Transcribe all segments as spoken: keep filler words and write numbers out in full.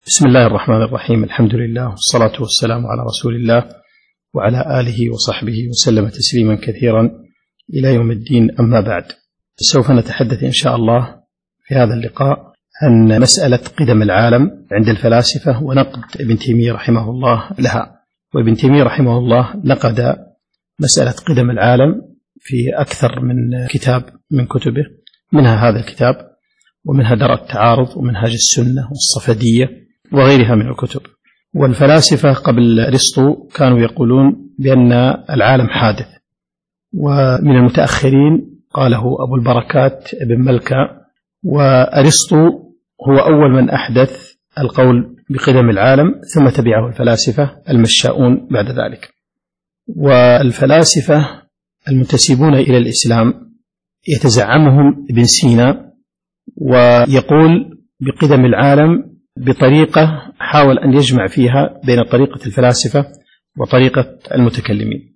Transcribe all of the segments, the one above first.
بسم الله الرحمن الرحيم. الحمد لله والصلاة والسلام على رسول الله وعلى آله وصحبه وسلم تسليما كثيرا إلى يوم الدين. أما بعد، سوف نتحدث إن شاء الله في هذا اللقاء عن مسألة قدم العالم عند الفلاسفة ونقد ابن تيمية رحمه الله لها. وابن تيمية رحمه الله نقد مسألة قدم العالم في أكثر من كتاب من كتبه، منها هذا الكتاب ومنها درء التعارض ومنهاج السنة والصفدية وغيرها من الكتب. والفلاسفة قبل أرسطو كانوا يقولون بأن العالم حادث، ومن المتأخرين قاله أبو البركات ابن ملكة، وأرسطو هو أول من أحدث القول بقدم العالم، ثم تبعه الفلاسفة المشاؤون بعد ذلك. والفلاسفة المنتسبون إلى الإسلام يتزعمهم ابن سينا ويقول بقدم العالم بطريقة حاول أن يجمع فيها بين طريقة الفلاسفة وطريقة المتكلمين.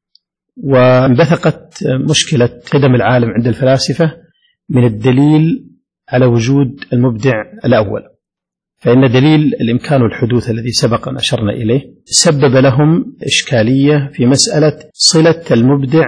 وانبثقت مشكلة قدم العالم عند الفلاسفة من الدليل على وجود المبدع الأول، فإن دليل الإمكان والحدوث الذي سبق أن أشرنا إليه سبب لهم إشكالية في مسألة صلة المبدع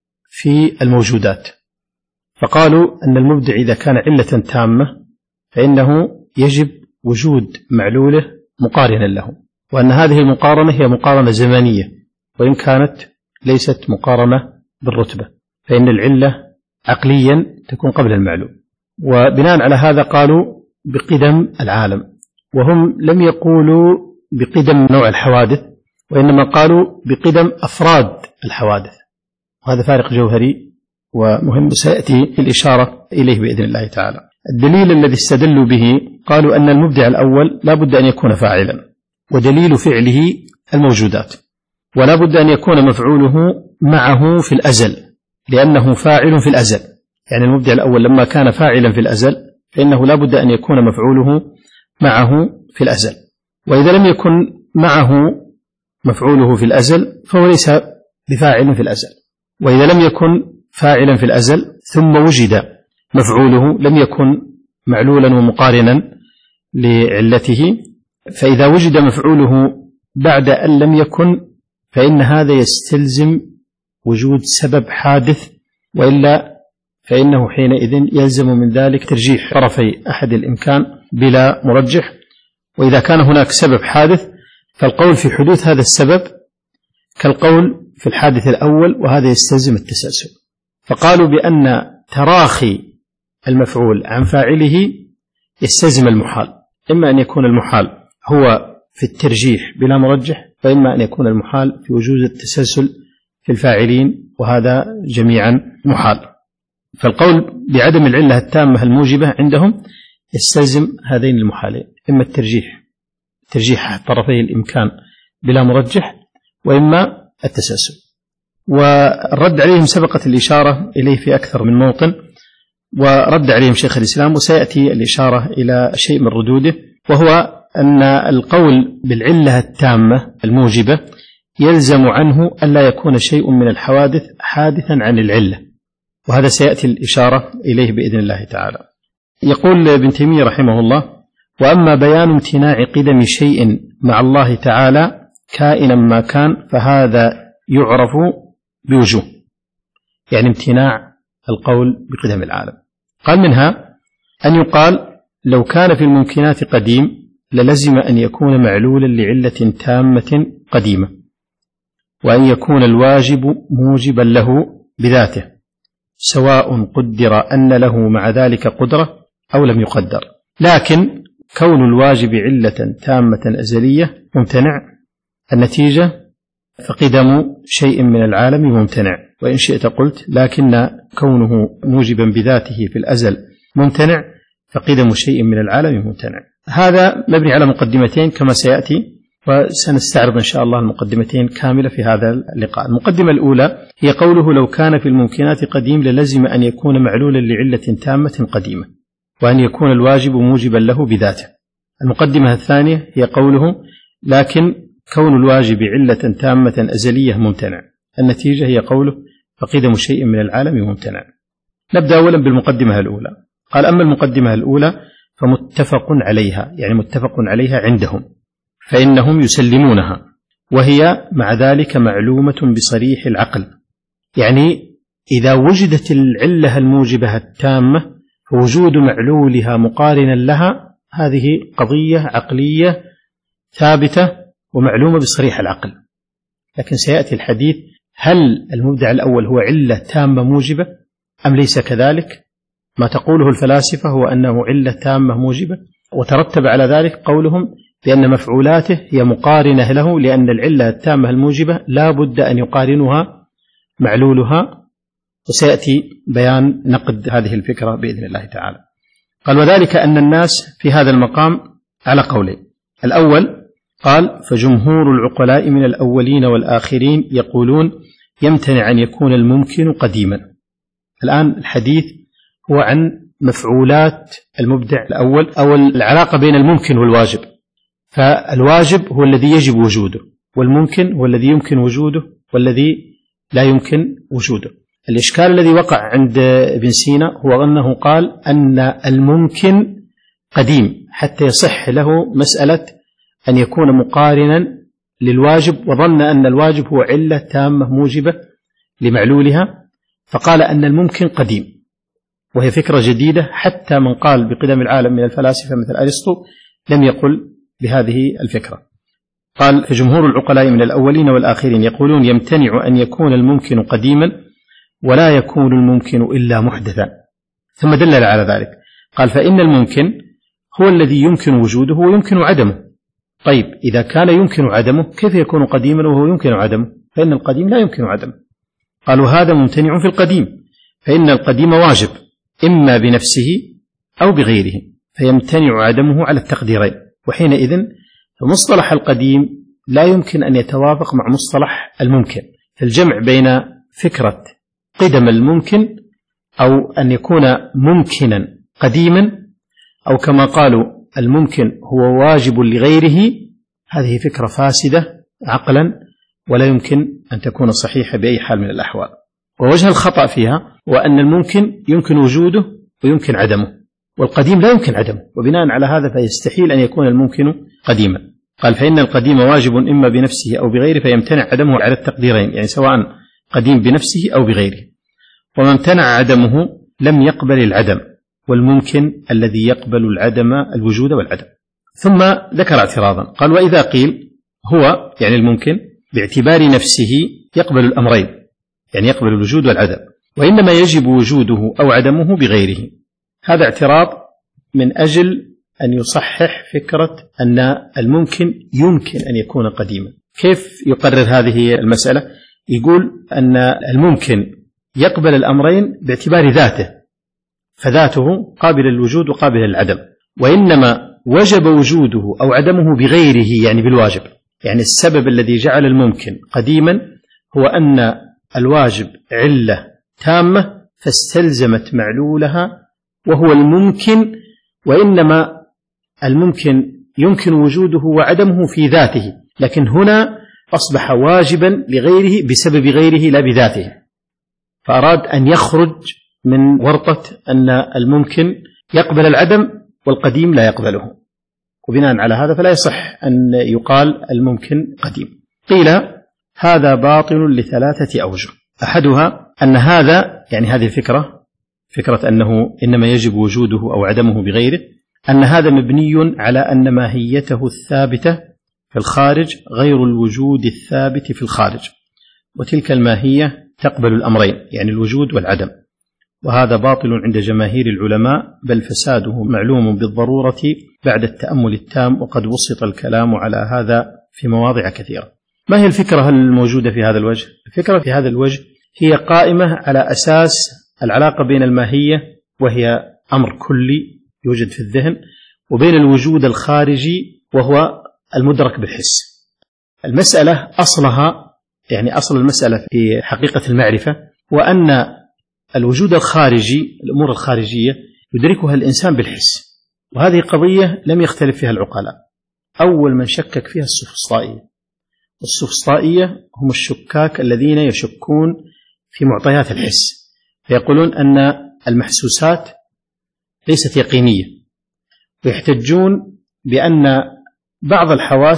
في الموجودات، فقالوا أن المبدع إذا كان علة تامة فإنه يجب وجود معلوله مقارنا له، وأن هذه المقارنة هي مقارنة زمنية وإن كانت ليست مقارنة بالرتبة، فإن العلة عقليا تكون قبل المعلوم. وبناء على هذا قالوا بقدم العالم، وهم لم يقولوا بقدم نوع الحوادث، وإنما قالوا بقدم أفراد الحوادث، وهذا فارق جوهري ومهم سيأتي الإشارة إليه بإذن الله تعالى. الدليل الذي استدلوا به قالوا أن المبدع الأول لا بد أن يكون فاعلا، ودليل فعله الموجودات، ولا بد أن يكون مفعوله معه في الأزل لأنه فاعل في الأزل. يعني المبدع الأول لما كان فاعلا في الأزل فإنه لا بد أن يكون مفعوله معه في الأزل، وإذا لم يكن معه مفعوله في الأزل فهو ليس بفاعل في الأزل، وإذا لم يكن فاعلا في الأزل ثم وجد مفعوله لم يكن معلولا ومقارنا لعلته، فإذا وجد مفعوله بعد أن لم يكن فإن هذا يستلزم وجود سبب حادث، وإلا فإنه حينئذ يلزم من ذلك ترجيح طرفي أحد الإمكان بلا مرجح. وإذا كان هناك سبب حادث فالقول في حدوث هذا السبب كالقول في الحادث الأول، وهذا يستلزم التسلسل. فقالوا بأن تراخي المفعول عن فاعله يستلزم المحال، إما أن يكون المحال هو في الترجيح بلا مرجح، وإما أن يكون المحال في وجود التسلسل في الفاعلين، وهذا جميعا محال. فالقول بعدم العلة التامة الموجبة عندهم يستلزم هذين المحالين، إما الترجيح ترجيح طرفي الإمكان بلا مرجح، وإما التسلسل. والرد عليهم سبقت الإشارة إليه في أكثر من موطن، ورد عليهم شيخ الإسلام، وسيأتي الإشارة إلى شيء من ردوده، وهو أن القول بالعلة التامة الموجبة يلزم عنه ألا يكون شيء من الحوادث حادثا عن العلة، وهذا سيأتي الإشارة إليه بإذن الله تعالى. يقول ابن تيمية رحمه الله: وأما بيان امتناع قدم شيء مع الله تعالى كائنا ما كان فهذا يعرف بوجوه، يعني امتناع القول بقدم العالم. قال منها أن يقال لو كان في الممكنات قديم للزم أن يكون معلولا لعلة تامة قديمة، وأن يكون الواجب موجبا له بذاته، سواء قدر أن له مع ذلك قدرة أو لم يقدر. لكن كون الواجب علة تامة أزلية ممتنع، النتيجة فقدم شيء من العالم ممتنع. وإن شئت قلت لكن كونه موجبا بذاته في الأزل ممتنع، فقدم شيء من العالم ممتنع. هذا مبني على مقدمتين كما سيأتي، وسنستعرض إن شاء الله المقدمتين كاملة في هذا اللقاء. المقدمة الأولى هي قوله لو كان في الممكنات قديم للزم أن يكون معلولا لعلة تامة قديمة، وأن يكون الواجب موجبا له بذاته. المقدمة الثانية هي قوله لكن كون الواجب علة تامة أزلية ممتنع، النتيجة هي قوله فقدم شيء من العالم ممتنع. نبدأ أولا بالمقدمة الأولى. قال: أما المقدمة الأولى فمتفق عليها، يعني متفق عليها عندهم، فإنهم يسلمونها، وهي مع ذلك معلومة بصريح العقل. يعني إذا وجدت العلة الموجبة التامة فوجود معلولها مقارنا لها هذه قضية عقلية ثابتة ومعلومة بصريح العقل. لكن سيأتي الحديث هل المبدع الأول هو علة تامة موجبة أم ليس كذلك؟ ما تقوله الفلاسفة هو أنه علة تامة موجبة، وترتب على ذلك قولهم بأن مفعولاته هي مقارنة له، لأن العلة التامة الموجبة لا بد أن يقارنها معلولها، وسيأتي بيان نقد هذه الفكرة بإذن الله تعالى. قال وذلك أن الناس في هذا المقام على قولين. الأول قال فجمهور العقلاء من الأولين والآخرين يقولون يمتنع أن يكون الممكن قديما. الآن الحديث هو عن مفعولات المبدع الأول أو العلاقة بين الممكن والواجب. فالواجب هو الذي يجب وجوده، والممكن هو الذي يمكن وجوده والذي لا يمكن وجوده. الإشكال الذي وقع عند ابن سينا هو أنه قال أن الممكن قديم حتى يصح له مسألة أن يكون مقارنا للواجب، وظن أن الواجب هو علة تامة موجبة لمعلولها، فقال أن الممكن قديم، وهي فكرة جديدة. حتى من قال بقدم العالم من الفلاسفة مثل أرسطو لم يقل بهذه الفكرة. قال فجمهور العقلاء من الأولين والآخرين يقولون يمتنع أن يكون الممكن قديما ولا يكون الممكن إلا محدثا، ثم دلل على ذلك قال فإن الممكن هو الذي يمكن وجوده ويمكن عدمه. طيب إذا كان يمكن عدمه كيف يكون قديما وهو يمكن عدمه؟ فإن القديم لا يمكن عدمه. قالوا هذا ممتنع في القديم، فإن القديم واجب إما بنفسه أو بغيره، فيمتنع عدمه على التقديرين، وحينئذ فمصطلح القديم لا يمكن أن يتوافق مع مصطلح الممكن. فالجمع بين فكرة قدم الممكن أو أن يكون ممكنا قديما، أو كما قالوا الممكن هو واجب لغيره، هذه فكرة فاسدة عقلا ولا يمكن أن تكون صحيحة بأي حال من الأحوال. ووجه الخطأ فيها هو أن الممكن يمكن وجوده ويمكن عدمه، والقديم لا يمكن عدمه، وبناء على هذا فيستحيل أن يكون الممكن قديما. قال فإن القديم واجب إما بنفسه أو بغيره، فيمتنع عدمه على التقديرين، يعني سواء قديم بنفسه أو بغيره. وما امتنع عدمه لم يقبل العدم، والممكن الذي يقبل العدم الوجود والعدم. ثم ذكر اعتراضا قال وإذا قيل هو يعني الممكن باعتبار نفسه يقبل الأمرين، يعني يقبل الوجود والعدم، وإنما يجب وجوده أو عدمه بغيره. هذا اعتراض من أجل أن يصحح فكرة أن الممكن يمكن أن يكون قديما. كيف يقرر هذه المسألة؟ يقول أن الممكن يقبل الأمرين باعتبار ذاته، فذاته قابل للوجود وقابل للعدم، وإنما وجب وجوده أو عدمه بغيره، يعني بالواجب. يعني السبب الذي جعل الممكن قديما هو أن الواجب علة تامة فاستلزمت معلولها وهو الممكن، وإنما الممكن يمكن وجوده وعدمه في ذاته، لكن هنا أصبح واجبا لغيره بسبب غيره لا بذاته، فأراد أن يخرج من ورطة أن الممكن يقبل العدم والقديم لا يقبله، وبناء على هذا فلا يصح أن يقال الممكن قديم. قيل هذا باطل لثلاثة أوجه. أحدها أن هذا يعني هذه الفكرة، فكرة أنه إنما يجب وجوده أو عدمه بغيره، أن هذا مبني على أن ماهيته الثابتة في الخارج غير الوجود الثابت في الخارج، وتلك الماهية تقبل الأمرين يعني الوجود والعدم، وهذا باطل عند جماهير العلماء، بل فساده معلوم بالضرورة بعد التأمل التام، وقد بسط الكلام على هذا في مواضع كثيرة. ما هي الفكرة الموجودة في هذا الوجه؟ الفكرة في هذا الوجه هي قائمة على أساس العلاقة بين الماهية وهي أمر كلي يوجد في الذهن، وبين الوجود الخارجي وهو المدرك بالحس. المسألة أصلها يعني أصل المسألة في حقيقة المعرفة وأن الوجود الخارجي، الأمور الخارجية يدركها الإنسان بالحس، وهذه قضية لم يختلف فيها العقلاء. أول من شكك فيها السفسطائية، والسفسطائية هم الشكاك الذين يشكون في معطيات الحس، فيقولون أن المحسوسات ليست يقينية، ويحتجون بأن بعض الحواس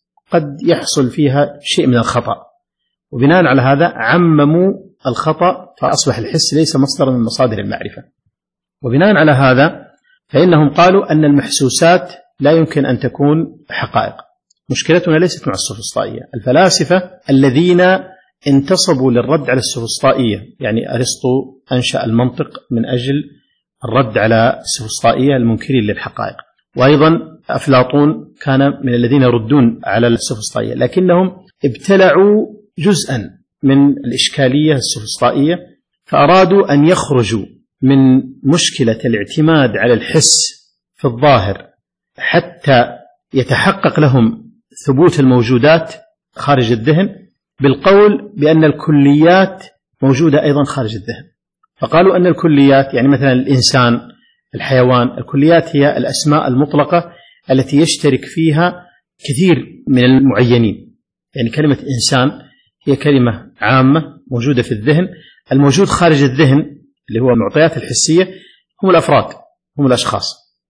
قد يحصل فيها شيء من الخطأ، وبناء على هذا عمموا الخطأ فأصبح الحس ليس مصدرا من مصادر المعرفة. وبناء على هذا فإنهم قالوا أن المحسوسات لا يمكن أن تكون حقائق. مشكلتنا ليست مع السوفسطائية. الفلاسفة الذين انتصبوا للرد على السوفسطائية، يعني أرسطو أنشأ المنطق من أجل الرد على السوفسطائية المنكرين للحقائق، وأيضا أفلاطون كان من الذين يردون على السوفسطائية، لكنهم ابتلعوا جزءا من الإشكالية السوفسطائية فأرادوا أن يخرجوا من مشكلة الاعتماد على الحس في الظاهر حتى يتحقق لهم ثبوت الموجودات خارج الذهن بالقول بأن الكليات موجودة أيضا خارج الذهن. فقالوا أن الكليات يعني مثلا الإنسان، الحيوان، الكليات هي الأسماء المطلقة التي يشترك فيها كثير من المعينين. يعني كلمة إنسان هي كلمة عامة موجودة في الذهن، الموجود خارج الذهن اللي هو المعطيات الحسية هم الأفراد، هم الأشخاص.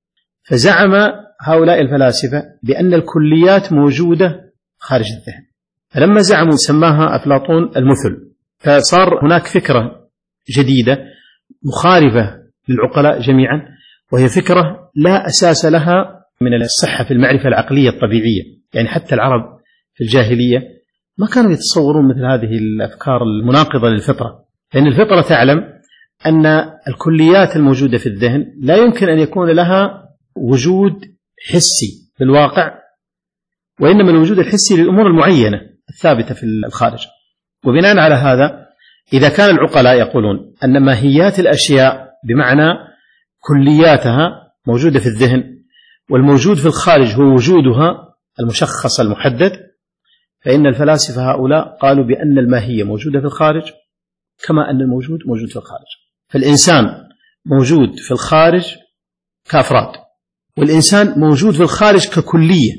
فزعم هؤلاء الفلاسفة بأن الكليات موجودة خارج الذهن، فلما زعموا سماها أفلاطون المثل. فصار هناك فكرة جديدة مخالفة للعقلاء جميعا، وهي فكرة لا أساس لها من الصحة في المعرفة العقلية الطبيعية. يعني حتى العرب في الجاهلية ما كانوا يتصورون مثل هذه الأفكار المناقضة للفطرة، لأن الفطرة تعلم أن الكليات الموجودة في الذهن لا يمكن أن يكون لها وجود حسي في الواقع، وإنما الوجود الحسي للأمور المعينة الثابتة في الخارج. وبناء على هذا إذا كان العقلاء يقولون أن ماهيات الأشياء بمعنى كلياتها موجودة في الذهن، والموجود في الخارج هو وجودها المشخص المحدد، فإن الفلاسفة هؤلاء قالوا بأن الماهية موجودة في الخارج كما أن الموجود موجود في الخارج. فالإنسان موجود في الخارج كأفراد، والإنسان موجود في الخارج ككلية،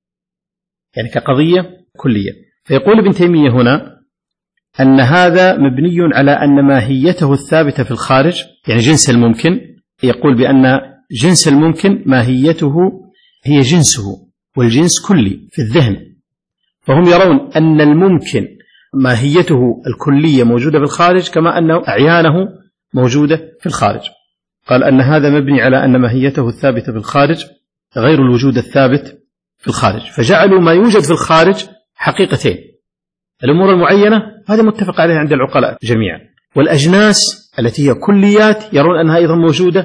يعني كقضية كلية. فيقول ابن تيمية هنا أن هذا مبني على أن ماهيته الثابتة في الخارج، يعني جنس الممكن، يقول بأن جنس الممكن ماهيته هي جنسه، والجنس كلي في الذهن. فهم يرون أن الممكن ماهيته الكلية موجودة في الخارج كما أن أعيانه موجودة في الخارج. قال أن هذا مبني على أن ماهيته الثابتة في الخارج غير الوجود الثابت في الخارج، فجعلوا ما يوجد في الخارج حقيقتين. الأمور المعينة هذا متفق عليه عند العقلاء جميعا، والأجناس التي هي كليات يرون أنها أيضا موجودة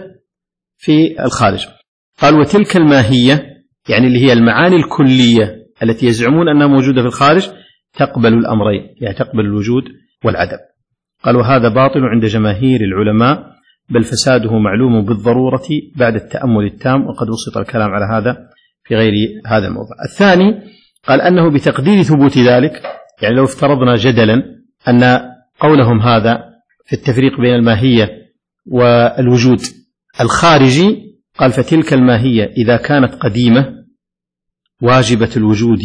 في الخارج. قال وتلك الماهية يعني اللي هي المعاني الكلية التي يزعمون أنها موجودة في الخارج تقبل الأمرين، يعني تقبل الوجود والعدم. قال وهذا باطل عند جماهير العلماء، بل فساده معلوم بالضرورة بعد التأمل التام، وقد وسط الكلام على هذا في غير هذا الموضع. الثاني قال أنه بتقدير ثبوت ذلك، يعني لو افترضنا جدلا أن قولهم هذا في التفريق بين الماهية والوجود الخارجي، قال فتلك الماهية إذا كانت قديمة واجبة الوجود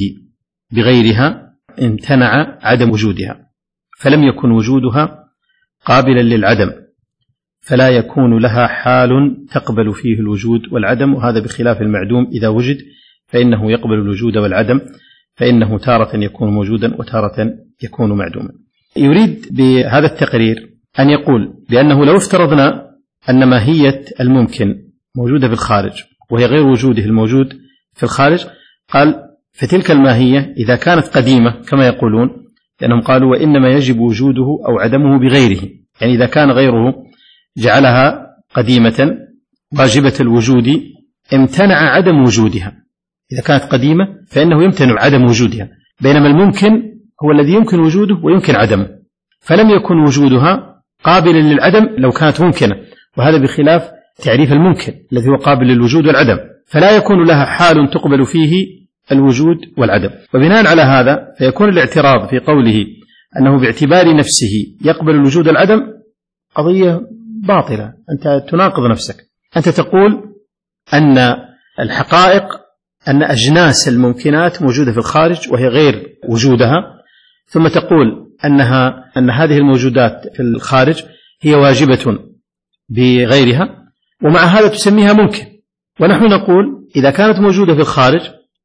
بغيرها امتنع عدم وجودها، فلم يكن وجودها قابلا للعدم، فلا يكون لها حال تقبل فيه الوجود والعدم، وهذا بخلاف المعدوم إذا وجد فإنه يقبل الوجود والعدم، فإنه تارة يكون موجودا وتارة يكون معدوما. يريد بهذا التقرير أن يقول بأنه لو افترضنا أن ماهية الممكن موجودة في الخارج وهي غير وجوده الموجود في الخارج، قال فتلك الماهية إذا كانت قديمة كما يقولون، لأنهم قالوا وإنما يجب وجوده أو عدمه بغيره، يعني إذا كان غيره جعلها قديمة واجبة الوجود امتنع عدم وجودها. إذا كانت قديمة فإنه يمتنع عدم وجودها، بينما الممكن هو الذي يمكن وجوده ويمكن عدمه، فلم يكن وجودها قابلا للعدم لو كانت ممكنة، وهذا بخلاف تعريف الممكن الذي هو قابل للوجود والعدم، فلا يكون لها حال تقبل فيه الوجود والعدم. وبناء على هذا فيكون الاعتراض في قوله أنه باعتبار نفسه يقبل الوجود والعدم قضية باطلة، أنت تناقض نفسك. أنت تقول أن الحقائق أن أجناس الممكنات موجودة في الخارج وهي غير وجودها، ثم تقول أنها أن هذه الموجودات في الخارج هي واجبة بغيرها، ومع هذا تسميها ممكن. ونحن نقول إذا كانت موجودة في الخارج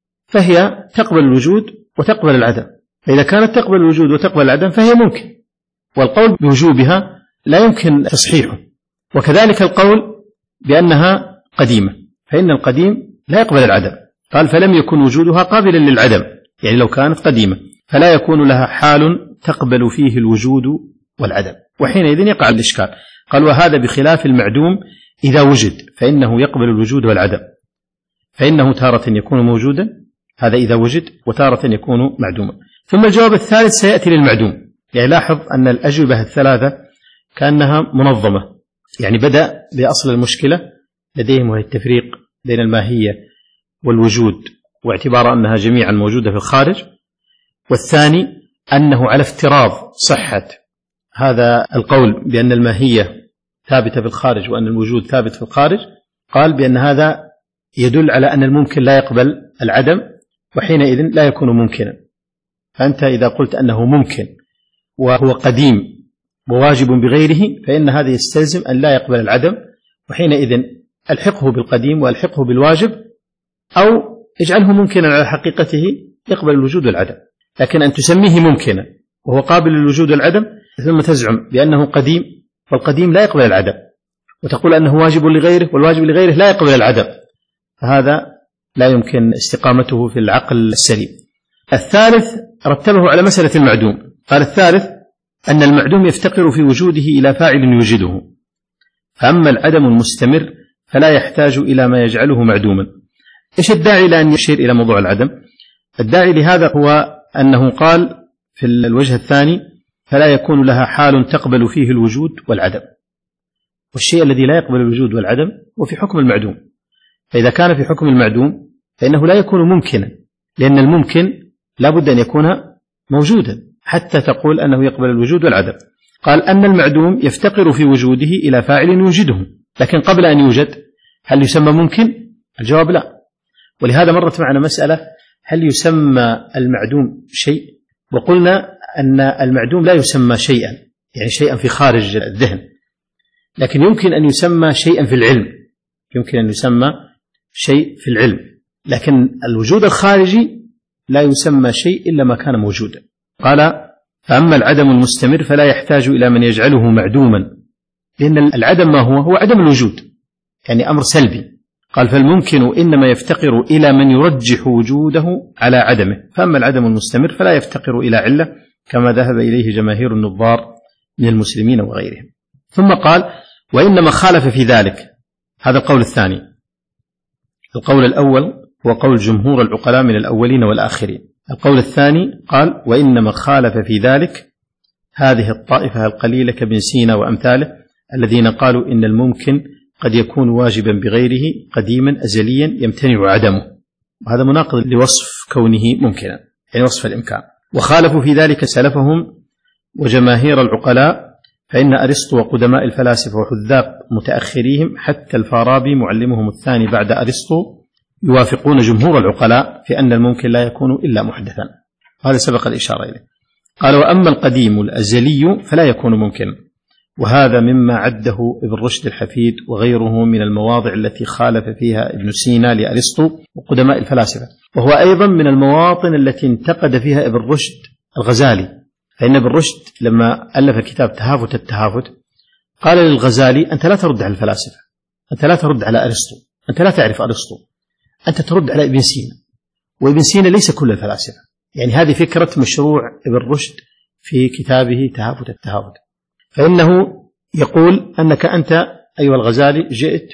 فهي تقبل الوجود وتقبل العدم، فإذا كانت تقبل الوجود وتقبل العدم فهي ممكن، والقول بوجوبها لا يمكن تصحيحه. وكذلك القول بأنها قديمة، فإن القديم لا يقبل العدم. قال فلم يكن وجودها قابلا للعدم، يعني لو كانت قديمة فلا يكون لها حال تقبل فيه الوجود والعدم، وحينئذ يقع الإشكال. قال وهذا بخلاف المعدوم إذا وجد فإنه يقبل الوجود والعدم، فإنه تارة يكون موجودا، هذا إذا وجد، وتارة يكون معدوما. ثم الجواب الثالث سيأتي للمعدوم. يعني لاحظ أن الأجوبة الثلاثة كأنها منظمة، يعني بدأ بأصل المشكلة لديهم وهي التفريق بين الماهية والوجود واعتبار أنها جميعا موجودة في الخارج، والثاني أنه على افتراض صحة هذا القول بأن الماهية ثابتة في الخارج وأن الوجود ثابت في الخارج، قال بأن هذا يدل على أن الممكن لا يقبل العدم، وحينئذ لا يكون ممكنا. فأنت إذا قلت أنه ممكن وهو قديم وواجب بغيره فإن هذا يستلزم أن لا يقبل العدم، وحينئذ ألحقه بالقديم وألحقه بالواجب، أو اجعله ممكنا على حقيقته يقبل الوجود والعدم. لكن أن تسميه ممكنا وهو قابل للوجود والعدم ثم تزعم بأنه قديم والقديم لا يقبل العدم، وتقول أنه واجب لغيره والواجب لغيره لا يقبل العدم، فهذا لا يمكن استقامته في العقل السليم. الثالث رتبه على مسألة المعدوم. قال الثالث أن المعدوم يفتقر في وجوده إلى فاعل يوجده، فأما العدم المستمر فلا يحتاج إلى ما يجعله معدوما. إيش الداعي لأن يشير إلى موضوع العدم؟ الداعي لهذا هو أنه قال في الوجه الثاني فلا يكون لها حال تقبل فيه الوجود والعدم، والشيء الذي لا يقبل الوجود والعدم هو في حكم المعدوم، فإذا كان في حكم المعدوم فإنه لا يكون ممكنا، لأن الممكن لا بد أن يكون موجودا حتى تقول أنه يقبل الوجود والعدم. قال أن المعدوم يفتقر في وجوده إلى فاعل يوجده، لكن قبل أن يوجد هل يسمى ممكن؟ الجواب لا. ولهذا مرت معنا مسألة هل يسمى المعدوم شيء، وقلنا أن المعدوم لا يسمى شيئا، يعني شيئا في خارج الذهن، لكن يمكن أن يسمى شيئا في العلم، يمكن أن يسمى شيء في العلم، لكن الوجود الخارجي لا يسمى شيء إلا ما كان موجودا. قال فأما العدم المستمر فلا يحتاج إلى من يجعله معدوما، لأن العدم ما هو؟ هو عدم الوجود، يعني أمر سلبي. قال فالممكن إنما يفتقر إلى من يرجح وجوده على عدمه، فأما العدم المستمر فلا يفتقر إلى علة كما ذهب إليه جماهير النظار من المسلمين وغيرهم. ثم قال وإنما خالف في ذلك، هذا القول الثاني. القول الأول هو قول جمهور العقلاء من الأولين والآخرين. القول الثاني قال وإنما خالف في ذلك هذه الطائفة القليلة كابن سينا وأمثاله الذين قالوا إن الممكن قد يكون واجبا بغيره قديما أزليا يمتنع عدمه، وهذا مناقض لوصف كونه ممكنا، يعني وصف الإمكان. وخالفوا في ذلك سلفهم وجماهير العقلاء، فإن أرسطو وقدماء الفلاسفة وحذاق متأخريهم حتى الفارابي معلمهم الثاني بعد أرسطو يوافقون جمهور العقلاء في أن الممكن لا يكون إلا محدثا، هذا سبق الإشارة إليه. قال وأما القديم الأزلي فلا يكون ممكنا، وهذا مما عده ابن رشد الحفيد وغيره من المواضع التي خالف فيها ابن سينا لأرسطو وقدماء الفلاسفة، وهو أيضا من المواطن التي انتقد فيها ابن رشد الغزالي، فإن ابن رشد لما ألف كتاب تهافت التهافت قال للغزالي أنت لا ترد على الفلاسفة، أنت لا ترد على أرسطو، أنت لا تعرف أرسطو، أنت ترد على ابن سينا، وابن سينا ليس كل الفلاسفة. يعني هذه فكرة مشروع ابن رشد في كتابه تهافت التهافت، فإنه يقول أنك أنت أيها الغزالي جئت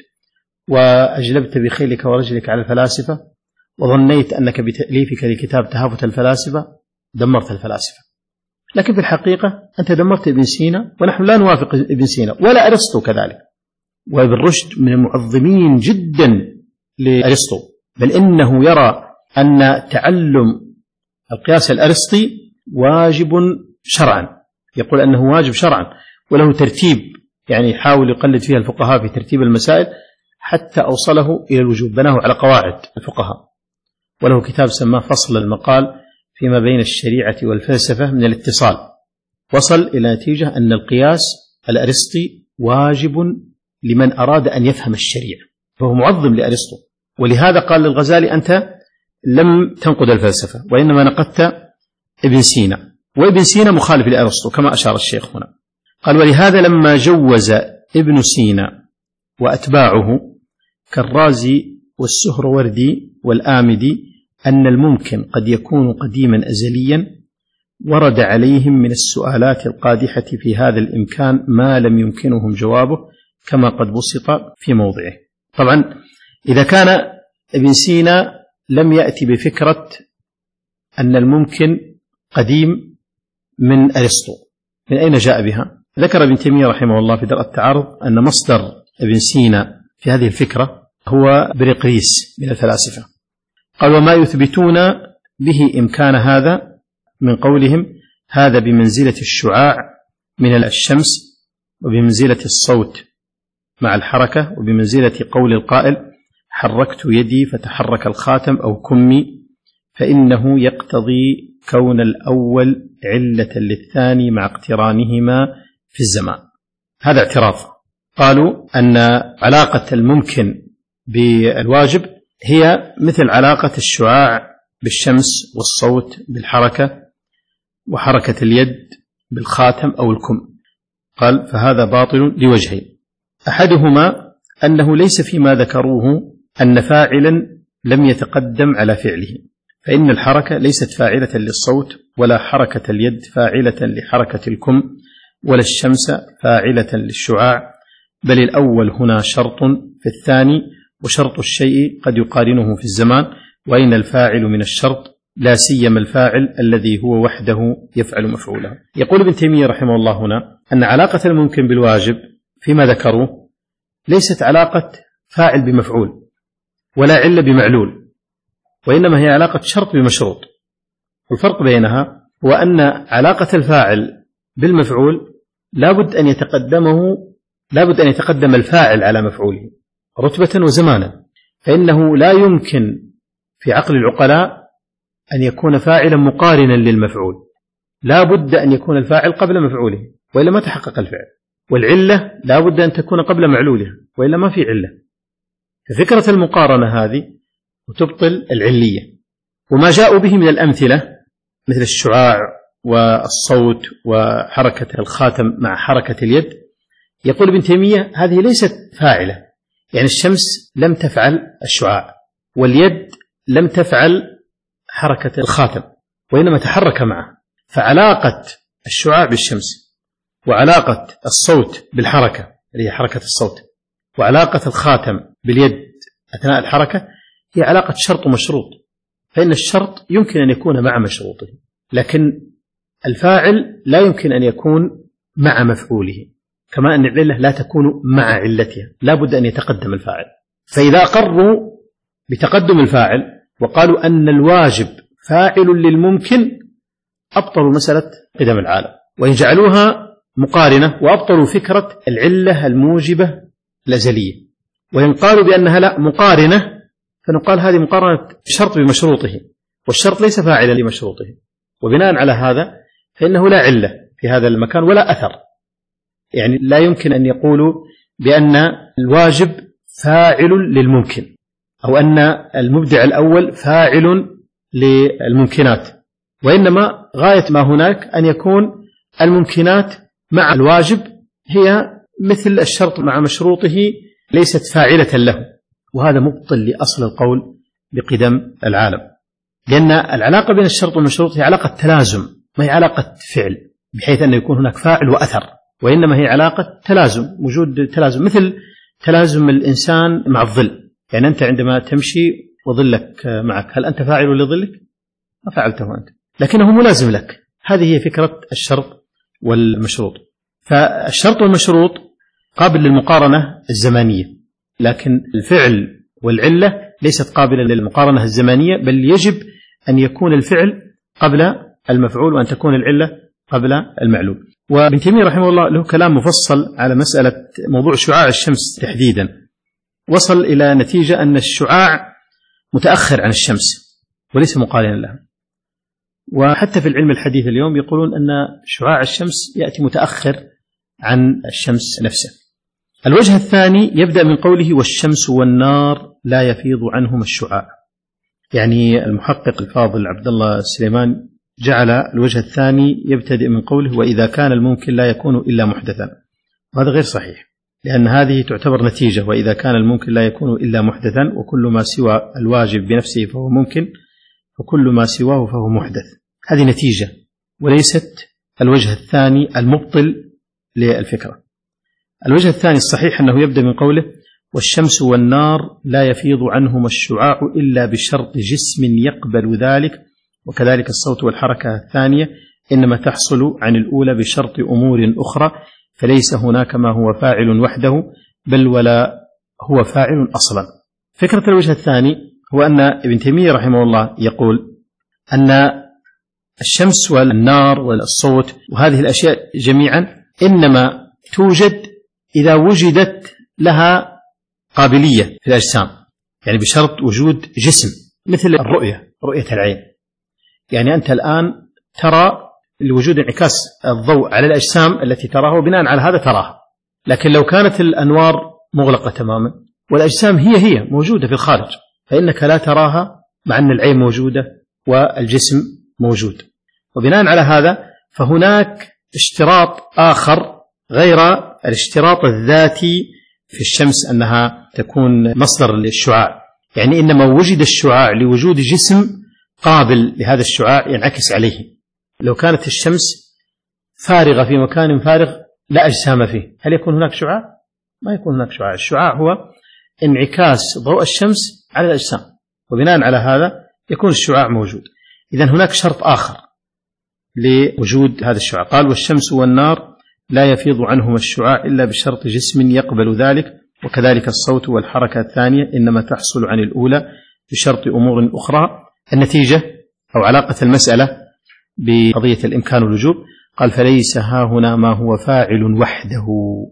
وأجلبت بخيلك ورجلك على الفلاسفة وظنيت أنك بتأليفك لكتاب تهافت الفلاسفة دمرت الفلاسفة، لكن في الحقيقة أنت دمرت ابن سينا، ونحن لا نوافق ابن سينا ولا أرسطو كذلك. وابن رشد من المعظمين جدا لأرسطو، بل إنه يرى أن تعلم القياس الأرسطي واجب شرعا، يقول أنه واجب شرعا، وله ترتيب يعني يحاول يقلد فيها الفقهاء في ترتيب المسائل حتى أوصله إلى الوجوب، بناه على قواعد الفقهاء، وله كتاب سماه فصل المقال فيما بين الشريعة والفلسفة من الاتصال، وصل إلى نتيجة أن القياس الأرسطي واجب لمن أراد أن يفهم الشريعة، فهو معظم لأرسطو. ولهذا قال للغزالي أنت لم تنقد الفلسفة وإنما نقدت ابن سينا، وابن سينا مخالف لأرسطو كما أشار الشيخ هنا. قال ولهذا لما جوز ابن سينا وأتباعه كالرازي والسهروردي والآمدي أن الممكن قد يكون قديما أزليا، ورد عليهم من السؤالات القادحة في هذا الإمكان ما لم يمكنهم جوابه كما قد بسط في موضعه. طبعا إذا كان ابن سينا لم يأتي بفكرة أن الممكن قديم من أرسطو، من أين جاء بها؟ ذكر ابن تيمية رحمه الله في درء التعارض أن مصدر ابن سينا في هذه الفكرة هو برقليس من الفلاسفة. قال وما يثبتون به إمكان هذا من قولهم هذا بمنزلة الشعاع من الشمس، وبمنزلة الصوت مع الحركة، وبمنزلة قول القائل حركت يدي فتحرك الخاتم أو كمي، فإنه يقتضي كون الأول علة للثاني مع اقترانهما في الزمان. هذا اعتراض. قالوا أن علاقة الممكن بالواجب هي مثل علاقة الشعاع بالشمس والصوت بالحركة وحركة اليد بالخاتم أو الكم. قال فهذا باطل لوجهين: أحدهما أنه ليس فيما ذكروه أن فاعلا لم يتقدم على فعله، فإن الحركة ليست فاعلة للصوت، ولا حركة اليد فاعلة لحركة الكم، ولا الشمس فاعلة للشعاع، بل الأول هنا شرط في الثاني، وشرط الشيء قد يقارنه في الزمان، وأين الفاعل من الشرط، لا سيما الفاعل الذي هو وحده يفعل مفعوله. يقول ابن تيمية رحمه الله هنا أن علاقة الممكن بالواجب فيما ذكروه ليست علاقة فاعل بمفعول ولا علة بمعلول، وإنما هي علاقة شرط بمشروط. والفرق بينها هو أن علاقة الفاعل بالمفعول لابد أن يتقدمه لابد أن يتقدم الفاعل على مفعوله رتبة وزمانا، فإنه لا يمكن في عقل العقلاء أن يكون فاعلا مقارنا للمفعول، لا بد أن يكون الفاعل قبل مفعوله وإلا ما تحقق الفعل، والعلة لا بد أن تكون قبل معلولها وإلا ما في علة. ففكرة المقارنة هذه وتبطل العلية. وما جاءوا به من الأمثلة مثل الشعاع والصوت وحركة الخاتم مع حركة اليد، يقول ابن تيمية هذه ليست فاعلة، يعني الشمس لم تفعل الشعاع واليد لم تفعل حركة الخاتم وإنما تحرك معه. فعلاقة الشعاع بالشمس وعلاقة الصوت بالحركة اللي هي حركة الصوت وعلاقة الخاتم باليد أثناء الحركة هي علاقة شرط ومشروط، فإن الشرط يمكن أن يكون مع مشروطه، لكن الفاعل لا يمكن أن يكون مع مفعوله، كما أن العلة لا تكون مع علتها، لا بد أن يتقدم الفاعل. فإذا أقروا بتقدم الفاعل وقالوا أن الواجب فاعل للممكن أبطلوا مسألة قدم العالم، وإن جعلوها مقارنة وأبطلوا فكرة العلة الموجبة الأزلية. وإن قالوا بأنها لا مقارنة فنقال هذه مقارنة شرط بمشروطه، والشرط ليس فاعلا لمشروطه، وبناء على هذا فإنه لا علة في هذا المكان ولا أثر. يعني لا يمكن أن يقولوا بأن الواجب فاعل للممكن أو أن المبدع الأول فاعل للممكنات، وإنما غاية ما هناك أن يكون الممكنات مع الواجب هي مثل الشرط مع مشروطه ليست فاعلة له، وهذا مبطل لأصل القول بقدم العالم، لأن العلاقة بين الشرط والمشروط هي علاقة تلازم، ما هي علاقة فعل بحيث أن يكون هناك فاعل وأثر، وإنما هي علاقة تلازم، وجود تلازم مثل تلازم الإنسان مع الظل. يعني أنت عندما تمشي وظلك معك، هل أنت فاعل لظلك؟ ما فعلته أنت، لكنه ملازم لك. هذه هي فكرة الشرط والمشروط. فالشرط والمشروط قابل للمقارنة الزمانية، لكن الفعل والعلة ليست قابلة للمقارنة الزمانية، بل يجب أن يكون الفعل قبل المفعول وأن تكون العلة قبل المعلول. وابن تيمية رحمه الله له كلام مفصل على مسألة موضوع شعاع الشمس تحديدا، وصل إلى نتيجة أن الشعاع متأخر عن الشمس وليس مقارنا لها. وحتى في العلم الحديث اليوم يقولون أن شعاع الشمس يأتي متأخر عن الشمس نفسه. الوجه الثاني يبدأ من قوله والشمس والنار لا يفيض عنهما الشعاع. يعني المحقق الفاضل عبد الله السليمان جعل الوجه الثاني يبتدئ من قوله وإذا كان الممكن لا يكون إلا محدثا، وهذا غير صحيح، لأن هذه تعتبر نتيجة، وإذا كان الممكن لا يكون إلا محدثا وكل ما سوى الواجب بنفسه فهو ممكن وكل ما سواه فهو محدث. هذه نتيجة وليست الوجه الثاني المبطل للفكرة. الوجه الثاني الصحيح أنه يبدأ من قوله والشمس والنار لا يفيض عنهما الشعاع إلا بشرط جسم يقبل ذلك، وكذلك الصوت والحركة الثانية إنما تحصل عن الأولى بشرط أمور أخرى، فليس هناك ما هو فاعل وحده بل ولا هو فاعل أصلا. فكرة الوجه الثاني هو أن ابن تيمية رحمه الله يقول أن الشمس والنار والصوت وهذه الأشياء جميعا إنما توجد إذا وجدت لها قابلية في الأجسام، يعني بشرط وجود جسم، مثل الرؤية، رؤية العين. يعني أنت الآن ترى لوجود انعكاس الضوء على الأجسام التي تراها، وبناء على هذا تراها. لكن لو كانت الأنوار مغلقة تماما والأجسام هي هي موجودة في الخارج فإنك لا تراها، مع أن العين موجودة والجسم موجود. وبناء على هذا فهناك اشتراط آخر غير الاشتراط الذاتي في الشمس أنها تكون مصدر للشعاع، يعني إنما وجد الشعاع لوجود جسم قابل لهذا الشعاع ينعكس عليه. لو كانت الشمس فارغة في مكان فارغ لا أجسام فيه، هل يكون هناك شعاع؟ ما يكون هناك شعاع. الشعاع هو انعكاس ضوء الشمس على الأجسام، وبناء على هذا يكون الشعاع موجود. إذن هناك شرط آخر لوجود هذا الشعاع، قال والشمس والنار لا يفيض عنهما الشعاع إلا بشرط جسم يقبل ذلك، وكذلك الصوت والحركة الثانية إنما تحصل عن الأولى بشرط أمور أخرى. النتيجة أو علاقة المسألة بقضية الإمكان والوجوب، قال فليس ها هنا ما هو فاعل وحده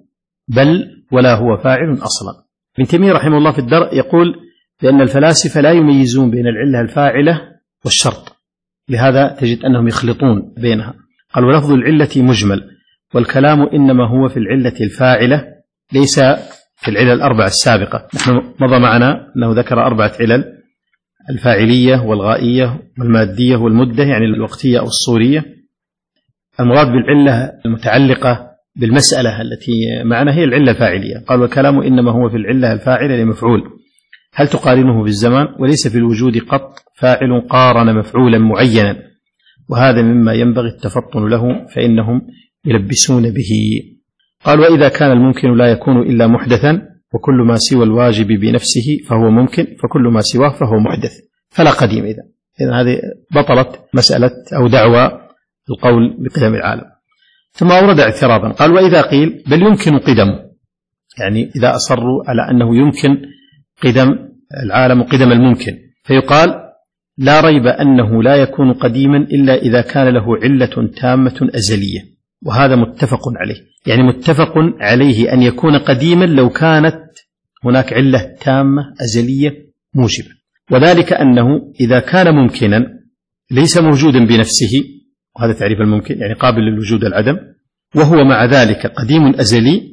بل ولا هو فاعل أصلا. ابن تيمية رحمه الله في الدرء يقول بأن الفلاسفة لا يميزون بين العلة الفاعلة والشرط، لهذا تجد أنهم يخلطون بينها. قال ولفظ العلة مجمل، والكلام إنما هو في العلة الفاعلة ليس في العلة الأربع السابقة. نحن مضى معنا أنه ذكر أربعة علل: الفاعلية والغائية والمادية والمدة، يعني الوقتية أو الصورية. المراد بالعلة المتعلقة بالمسألة التي معنا هي العلة الفاعلية. قال والكلام إنما هو في العلة الفاعلة لمفعول، هل تقارنه بالزمان؟ وليس في الوجود قط فاعل قارن مفعولا معينا، وهذا مما ينبغي التفطن له فإنهم يلبسون به. قال وإذا كان الممكن لا يكون إلا محدثا، وكل ما سوى الواجب بنفسه فهو ممكن، فكل ما سواه فهو محدث فلا قديم. إذا إذن هذه بطلت مسألة أو دعوى القول بقدم العالم. ثم أورد اعتراضا، قال وإذا قيل بل يمكن قدم، يعني إذا أصروا على أنه يمكن قدم العالم قدم الممكن، فيقال لا ريب أنه لا يكون قديما إلا إذا كان له علة تامة أزلية، وهذا متفق عليه. يعني متفق عليه أن يكون قديما لو كانت هناك علة تامة أزلية موجبة، وذلك أنه إذا كان ممكنا ليس موجودا بنفسه، وهذا تعريف الممكن يعني قابل للوجود العدم، وهو مع ذلك قديم أزلي،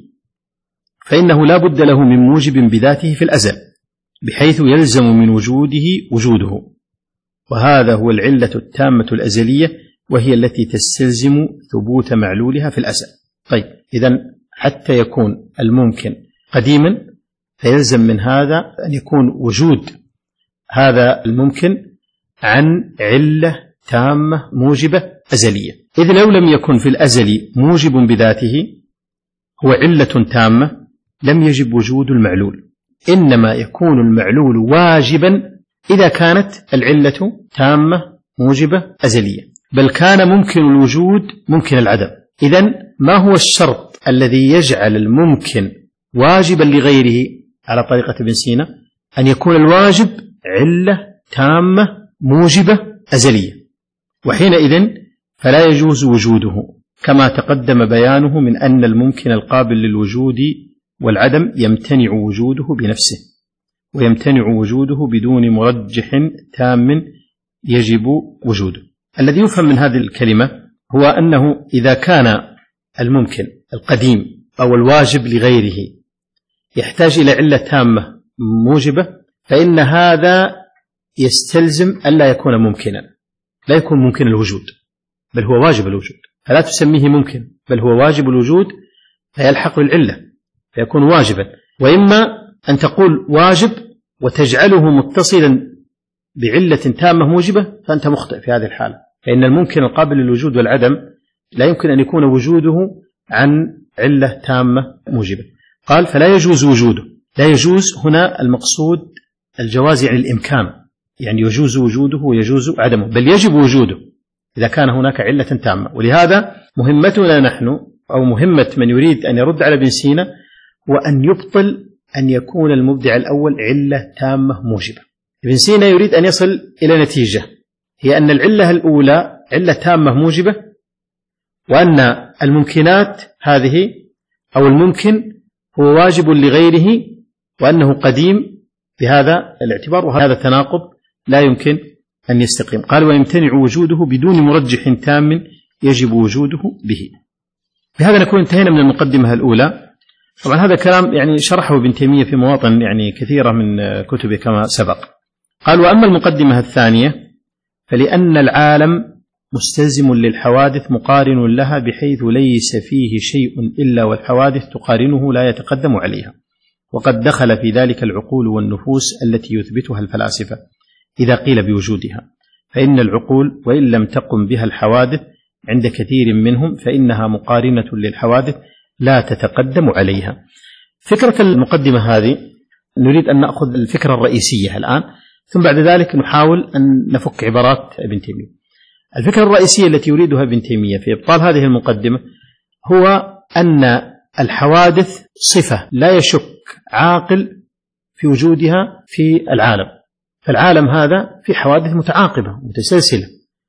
فإنه لا بد له من موجب بذاته في الأزل بحيث يلزم من وجوده وجوده، وهذا هو العلة التامة الأزلية، وهي التي تستلزم ثبوت معلولها في الأزل. طيب إذن حتى يكون الممكن قديما فيلزم من هذا أن يكون وجود هذا الممكن عن علة تامة موجبة أزلية، إذ لو لم يكن في الأزل موجب بذاته هو علة تامة لم يجب وجود المعلول، إنما يكون المعلول واجبا إذا كانت العلة تامة موجبة أزلية، بل كان ممكن الوجود ممكن العدم. إذن ما هو الشرط الذي يجعل الممكن واجبا لغيره على طريقة ابن سينا؟ أن يكون الواجب علة تامة موجبة أزلية، وحينئذ فلا يجوز وجوده، كما تقدم بيانه من أن الممكن القابل للوجود والعدم يمتنع وجوده بنفسه، ويمتنع وجوده بدون مرجح تام يجب وجوده. الذي يفهم من هذه الكلمة هو أنه إذا كان الممكن القديم أو الواجب لغيره يحتاج إلى علة تامة موجبة، فإن هذا يستلزم ألا يكون ممكنا، لا يكون ممكن الوجود، بل هو واجب الوجود، فلا تسميه ممكن، بل هو واجب الوجود، فيلحق العلة فيكون واجبا. وإما أن تقول واجب وتجعله متصلا بعلة تامة موجبة، فأنت مخطئ في هذه الحالة، فإن الممكن القابل للوجود والعدم لا يمكن أن يكون وجوده عن علة تامة موجبة. قال فلا يجوز وجوده. لا يجوز هنا المقصود الجواز يعني الإمكان، يعني يجوز وجوده ويجوز عدمه، بل يجب وجوده إذا كان هناك علة تامة. ولهذا مهمتنا نحن أو مهمة من يريد أن يرد على ابن سينا هو أن يبطل أن يكون المبدع الأول علة تامة موجبة. ابن سينا يريد أن يصل إلى نتيجة هي أن العلة الأولى علة تامة موجبة، وأن الممكنات هذه أو الممكن هو واجب لغيره، وأنه قديم بهذا الاعتبار، وهذا التناقض لا يمكن أن يستقيم. قال ويمتنع وجوده بدون مرجح تام يجب وجوده به. بهذا نكون انتهينا من المقدمة الأولى. طبعا هذا كلام يعني شرحه ابن تيمية في مواطن يعني كثيرة من كتبه كما سبق. قال وأما المقدمة الثانية فلأن العالم مستلزم للحوادث مقارن لها، بحيث ليس فيه شيء إلا والحوادث تقارنه لا يتقدم عليها، وقد دخل في ذلك العقول والنفوس التي يثبتها الفلاسفة إذا قيل بوجودها، فإن العقول وإن لم تقم بها الحوادث عند كثير منهم فإنها مقارنة للحوادث لا تتقدم عليها. فكرة المقدمة هذه نريد أن نأخذ الفكرة الرئيسية الآن، ثم بعد ذلك نحاول أن نفك عبارات ابن تيمية. الفكرة الرئيسية التي يريدها ابن تيمية في إبطال هذه المقدمة هو أن الحوادث صفة لا يشك عاقل في وجودها في العالم، فالعالم هذا في حوادث متعاقبة متسلسلة،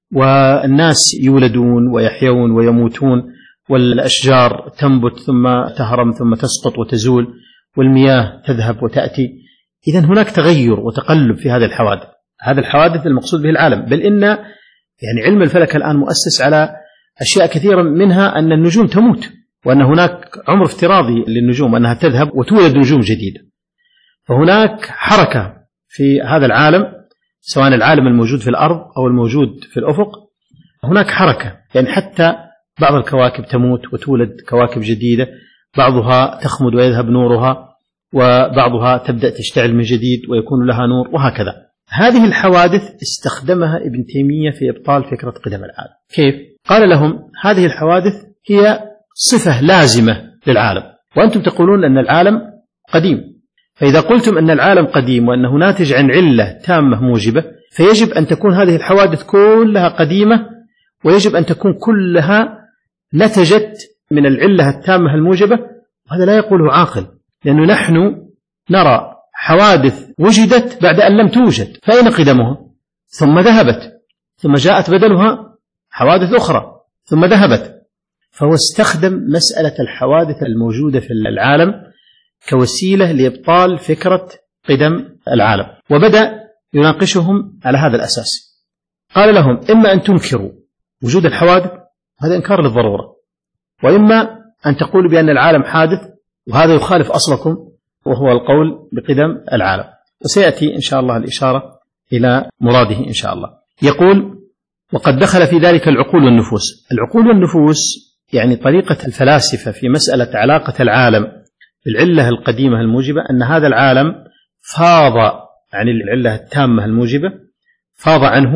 والناس يولدون ويحيون ويموتون، والأشجار تنبت ثم تهرم ثم تسقط وتزول، والمياه تذهب وتأتي. إذن هناك تغير وتقلب في هذه الحوادث. هذا الحوادث المقصود به العالم، بل إن يعني علم الفلك الآن مؤسس على أشياء كثيرة، منها أن النجوم تموت، وأن هناك عمر افتراضي للنجوم أنها تذهب وتولد نجوم جديدة. فهناك حركة في هذا العالم، سواء العالم الموجود في الأرض أو الموجود في الأفق، هناك حركة، يعني حتى بعض الكواكب تموت وتولد كواكب جديدة، بعضها تخمد ويذهب نورها، وبعضها تبدأ تشتعل من جديد ويكون لها نور، وهكذا. هذه الحوادث استخدمها ابن تيمية في إبطال فكرة قدم العالم. كيف؟ قال لهم هذه الحوادث هي صفة لازمة للعالم، وأنتم تقولون أن العالم قديم، فإذا قلتم أن العالم قديم وأنه ناتج عن علة تامة موجبة، فيجب أن تكون هذه الحوادث كلها قديمة، ويجب أن تكون كلها نتجت من العلة التامة الموجبة، وهذا لا يقوله عاقل، لأنه نحن نرى حوادث وجدت بعد أن لم توجد، فأين قدمها؟ ثم ذهبت، ثم جاءت بدلها حوادث أخرى ثم ذهبت. فهو استخدم مسألة الحوادث الموجودة في العالم كوسيلة لإبطال فكرة قدم العالم، وبدأ يناقشهم على هذا الأساس. قال لهم إما أن تنكروا وجود الحوادث، هذا إنكار للضرورة، وإما أن تقولوا بأن العالم حادث، وهذا يخالف أصلكم وهو القول بقدم العالم. وسيأتي إن شاء الله الإشارة إلى مراده إن شاء الله. يقول وقد دخل في ذلك العقول والنفوس. العقول والنفوس يعني طريقة الفلاسفة في مسألة علاقة العالم بالعلة القديمة الموجبة، أن هذا العالم فاض عن العلة التامة الموجبة، فاض عنه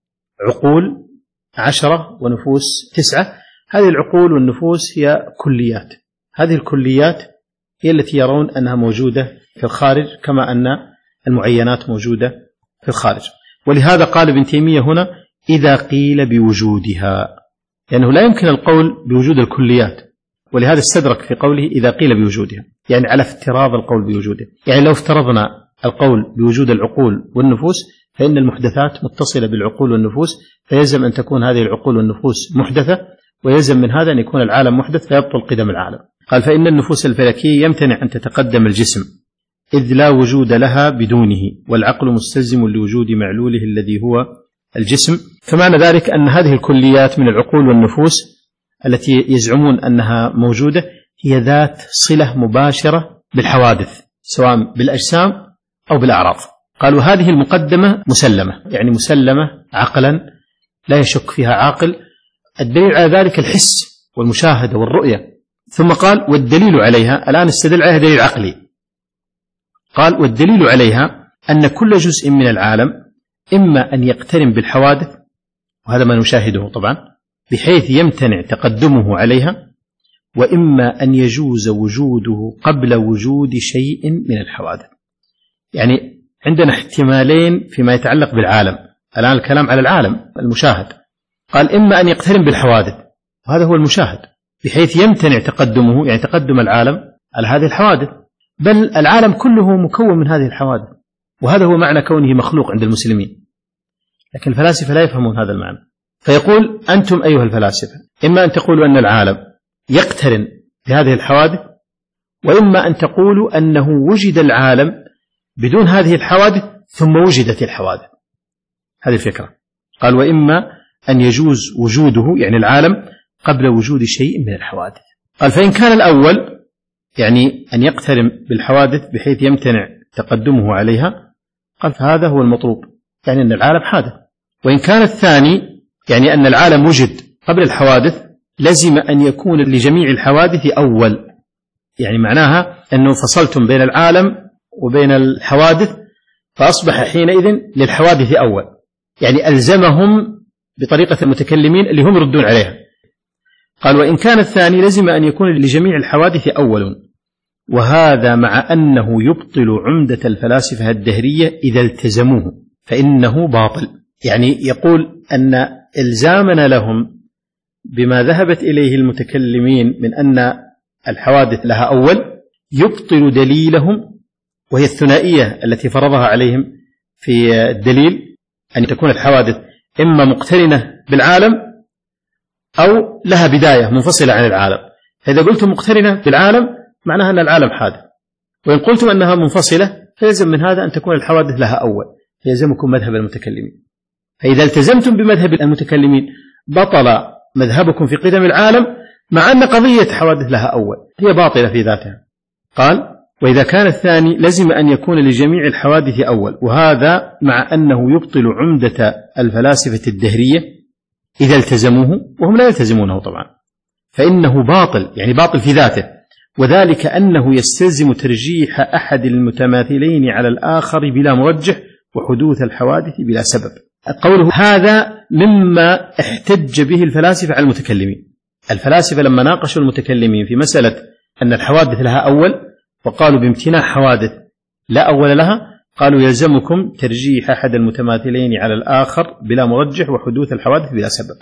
عقول عشرة ونفوس تسعة. هذه العقول والنفوس هي كليات، هذه الكليات هي التي يرون أنها موجودة في الخارج، كما أن المعينات موجودة في الخارج. ولهذا قال ابن تيمية هنا إذا قيل بوجودها، لأنه لا يمكن القول بوجود الكليات، ولهذا استدرك في قوله إذا قيل بوجودها، يعني على افتراض القول بوجودها. يعني لو افترضنا القول بوجود العقول والنفوس، فإن المحدثات متصلة بالعقول والنفوس، فيلزم أن تكون هذه العقول والنفوس محدثة، ويلزم من هذا أن يكون العالم محدث فيبطل قدم العالم. قال فإن النفوس الفلكية يمتنع أن تتقدم الجسم، إذ لا وجود لها بدونه، والعقل مستلزم لوجود معلوله الذي هو الجسم. فمعنى ذلك أن هذه الكليات من العقول والنفوس التي يزعمون أنها موجودة هي ذات صلة مباشرة بالحوادث سواء بالأجسام أو بالأعراض. قالوا هذه المقدمة مسلمة، يعني مسلمة عقلا لا يشك فيها عاقل. الدليل على ذلك الحس والمشاهدة والرؤية. ثم قال والدليل عليها، الآن استدل عليها دليل عقلي، قال والدليل عليها أن كل جزء من العالم إما أن يقترن بالحوادث، وهذا ما نشاهده طبعا، بحيث يمتنع تقدمه عليها، وإما أن يجوز وجوده قبل وجود شيء من الحوادث. يعني عندنا احتمالين فيما يتعلق بالعالم، الآن الكلام على العالم المشاهد. قال إما أن يقترن بالحوادث، وهذا هو المشاهد، بحيث يمتنع تقدمه، يعني تقدم العالم على هذه الحوادث، بل العالم كله مكون من هذه الحوادث، وهذا هو معنى كونه مخلوق عند المسلمين. لكن الفلاسفة لا يفهمون هذا المعنى، فيقول أنتم أيها الفلاسفة إما أن تقولوا أن العالم يقترن بهذه الحوادث، وإما أن تقولوا أنه وجد العالم بدون هذه الحوادث ثم وجدت الحوادث. هذه الفكرة. قال وإما أن يجوز وجوده، يعني العالم، قبل وجود شيء من الحوادث. قال فإن كان الأول، يعني أن يقترن بالحوادث بحيث يمتنع تقدمه عليها، قال فهذا هو المطلوب، يعني أن العالم حادث. وإن كان الثاني، يعني أن العالم وجد قبل الحوادث، لزم أن يكون لجميع الحوادث أول، يعني معناها أنه فصلتم بين العالم وبين الحوادث، فأصبح حينئذ للحوادث أول، يعني ألزمهم بطريقة المتكلمين اللي هم يردون عليها. قال وإن كان الثاني لزم أن يكون لجميع الحوادث أول، وهذا مع أنه يبطل عمدة الفلاسفة الدهرية إذا التزموه فإنه باطل. يعني يقول أن إلزامنا لهم بما ذهبت إليه المتكلمين من أن الحوادث لها أول يبطل دليلهم، وهي الثنائية التي فرضها عليهم في الدليل، أن تكون الحوادث إما مقترنة بالعالم أو لها بداية منفصلة عن العالم. فإذا قلتم مقترنة بالعالم معناها أن العالم حادث، وإن قلتم أنها منفصلة فيلزم من هذا أن تكون الحوادث لها أول، يلزمكم مذهب المتكلمين. فإذا التزمتم بمذهب المتكلمين بطل مذهبكم في قدم العالم، مع أن قضية حوادث لها أول هي باطلة في ذاتها. قال وإذا كان الثاني لزم أن يكون لجميع الحوادث أول، وهذا مع أنه يبطل عمدة الفلاسفة الدهرية إذا التزموه، وهم لا يلتزمونه طبعا، فإنه باطل، يعني باطل في ذاته، وذلك أنه يستلزم ترجيح أحد المتماثلين على الآخر بلا مرجح، وحدوث الحوادث بلا سبب. قوله هذا مما احتج به الفلاسفة على المتكلمين. الفلاسفة لما ناقشوا المتكلمين في مسألة أن الحوادث لها أول، وقالوا بامتناع حوادث لا أول لها، قالوا يلزمكم ترجيح أحد المتماثلين على الآخر بلا مرجح، وحدوث الحوادث بلا سبب.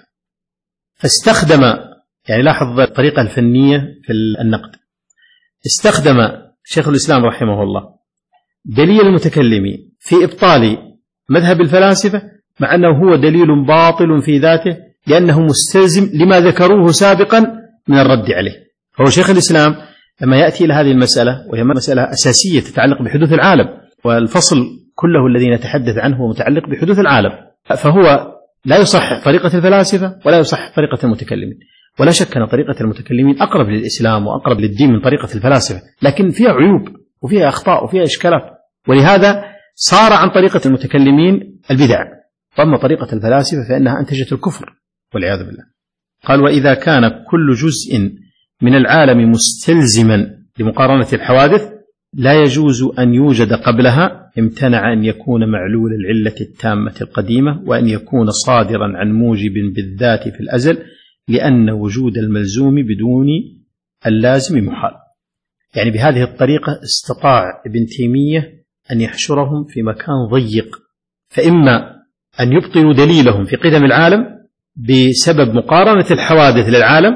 فاستخدم، يعني لاحظ الطريقة الفنية في النقد، استخدم شيخ الإسلام رحمه الله دليل المتكلمين في إبطال مذهب الفلاسفة، مع أنه هو دليل باطل في ذاته، لأنه مستلزم لما ذكروه سابقا من الرد عليه. فهو شيخ الإسلام لما يأتي إلى هذه المسألة، وهي مسألة أساسية تتعلق بحدوث العالم، والفصل كله الذي نتحدث عنه هو متعلق بحدوث العالم، فهو لا يصحح طريقة الفلاسفة ولا يصحح طريقة المتكلمين. ولا شك أن طريقة المتكلمين أقرب للإسلام وأقرب للدين من طريقة الفلاسفة، لكن فيها عيوب وفيها أخطاء وفيها إشكالات، ولهذا صار عن طريقة المتكلمين البدع، وأما طريقة الفلاسفة فإنها أنتجت الكفر والعياذ بالله. قال وإذا كان كل جزء من العالم مستلزما لمقارنة الحوادث لا يجوز أن يوجد قبلها، امتنع أن يكون معلول العلة التامة القديمة، وأن يكون صادرا عن موجب بالذات في الأزل، لأن وجود الملزوم بدون اللازم محال. يعني بهذه الطريقة استطاع ابن تيمية أن يحشرهم في مكان ضيق، فإما أن يبطلوا دليلهم في قدم العالم بسبب مقارنة الحوادث للعالم،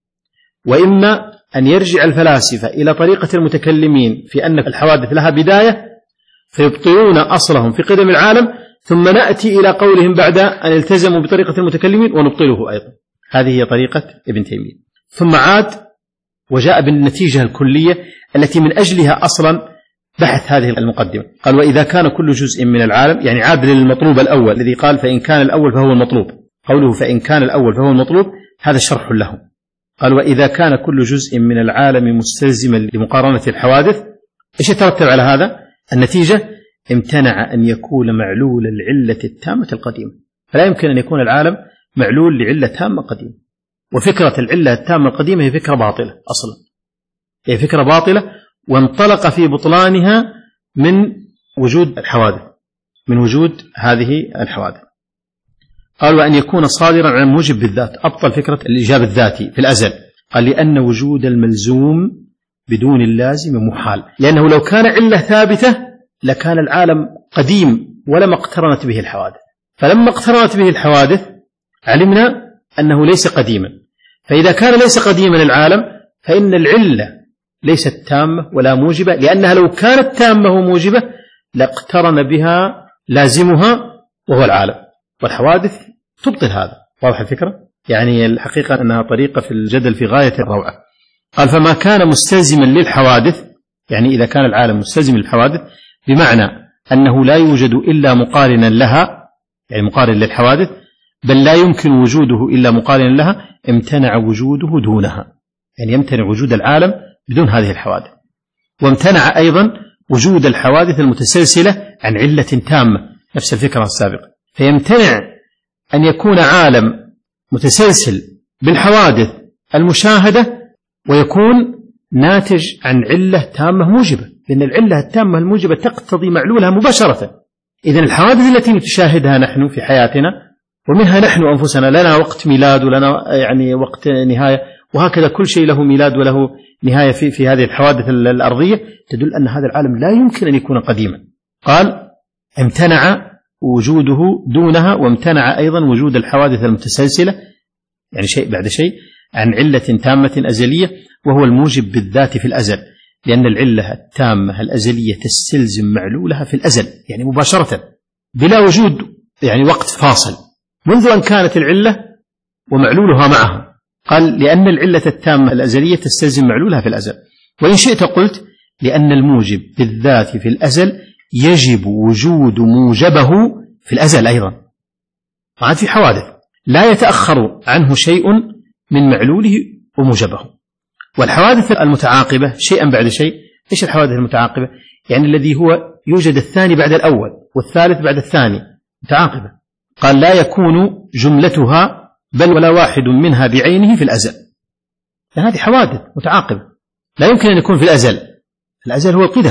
وإما أن يرجع الفلاسفة إلى طريقة المتكلمين في أن الحوادث لها بداية فيبطلون أصلهم في قدم العالم، ثم نأتي إلى قولهم بعد أن التزموا بطريقة المتكلمين ونبطله أيضا. هذه هي طريقة ابن تيمية. ثم عاد وجاء بالنتيجة الكلية التي من أجلها أصلا بحث هذه المقدمة. قال وإذا كان كل جزء من العالم، يعني عاد للمطلوب الأول الذي قال فإن كان الأول فهو المطلوب، قوله فإن كان الأول فهو المطلوب هذا شرح له. قال وإذا كان كل جزء من العالم مستلزما لمقارنة الحوادث إيش يترتب على هذا؟ النتيجة امتنع أن يكون معلول العلة التامة القديمة، فلا يمكن أن يكون العالم معلول لعلة تامة قديمة. وفكرة العلة التامة القديمة هي فكرة باطلة أصلا، هي فكرة باطلة، وانطلق في بطلانها من وجود الحوادث، من وجود هذه الحوادث. قال وأن يكون صادرا عن موجب بالذات، أبطل فكرة الإيجاب الذاتي في الأزل. قال لأن وجود الملزوم بدون اللازم محال، لأنه لو كان علة ثابتة لكان العالم قديم ولما اقترنت به الحوادث، فلما اقترنت به الحوادث علمنا أنه ليس قديما، فإذا كان ليس قديما العالم فإن العلة ليست تامة ولا موجبة، لأنها لو كانت تامة وموجبة لاقترن بها لازمها وهو العالم، والحوادث تبطل هذا. واضح الفكرة؟ يعني الحقيقة أنها طريقة في الجدل في غاية الروعة. قال فما كان مستلزما للحوادث، يعني إذا كان العالم مستلزم للحوادث بمعنى أنه لا يوجد إلا مقارنا لها، يعني مقارن للحوادث، بل لا يمكن وجوده إلا مقارنا لها، امتنع وجوده دونها، يعني يمتنع وجود العالم بدون هذه الحوادث. وامتنع أيضا وجود الحوادث المتسلسلة عن علة تامة، نفس الفكرة السابقة. فيمتنع أن يكون عالم متسلسل بالحوادث المشاهدة ويكون ناتج عن علة تامة موجبة، لأن العلة التامة الموجبة تقتضي معلولها مباشرة. إذن الحوادث التي نشاهدها نحن في حياتنا، ومنها نحن أنفسنا لنا وقت ميلاد ولنا يعني وقت نهاية، وهكذا كل شيء له ميلاد وله نهاية في, في هذه الحوادث الأرضية، تدل أن هذا العالم لا يمكن أن يكون قديما. قال امتنع وجوده دونها، وامتنع أيضا وجود الحوادث المتسلسلة، يعني شيء بعد شيء، عن علة تامة أزلية وهو الموجب بالذات في الأزل، لأن العلة التامة الأزلية تستلزم معلولها في الأزل، يعني مباشرة بلا وجود يعني وقت فاصل منذ أن كانت العلة ومعلولها معها. قال لأن العلة التامة الأزلية تستلزم معلولها في الأزل. وإن شئت قلت لأن الموجب بالذات في الأزل يجب وجود موجبه في الأزل أيضا، وعاد في حوادث لا يتأخر عنه شيء من معلوله وموجبه. والحوادث المتعاقبة شيئا بعد شيء. إيش الحوادث المتعاقبة؟ يعني الذي هو يوجد الثاني بعد الأول والثالث بعد الثاني متعاقبة. قال لا يكون جملتها بل ولا واحد منها بعينه في الأزل، يعني هذه حوادث متعاقبة لا يمكن أن يكون في الأزل، الأزل هو القدم.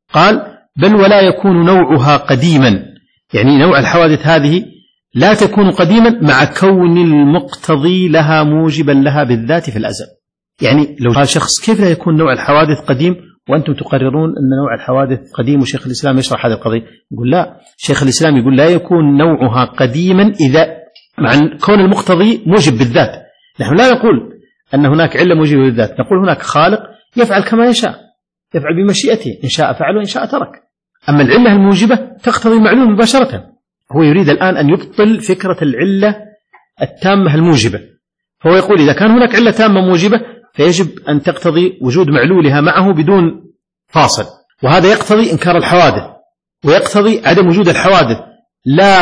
قال بل ولا يكون نوعها قديما، يعني نوع الحوادث هذه لا تكون قديما مع كون المقتضي لها موجبا لها بالذات في الأزل. يعني لو قال شخص كيف لا يكون نوع الحوادث قديم وأنتم تقررون أن نوع الحوادث قديم وشيخ الإسلام يشرح هذه القضية؟ يقول لا، شيخ الإسلام يقول لا يكون نوعها قديما إذا مع كون المقتضي موجب بالذات. نحن لا نقول أن هناك علة موجبة بالذات، نقول هناك خالق يفعل كما يشاء، يفعل بمشيئته، إن شاء فعل وإن شاء ترك. أما العلة الموجبة تقتضي المعلوم مباشرة. هو يريد الآن أن يبطل فكرة العلة التامة الموجبة، فهو يقول إذا كان هناك علة تامة موجبة فيجب أن تقتضي وجود معلولها معه بدون فاصل، وهذا يقتضي إنكار الحوادث، ويقتضي عدم وجود الحوادث لا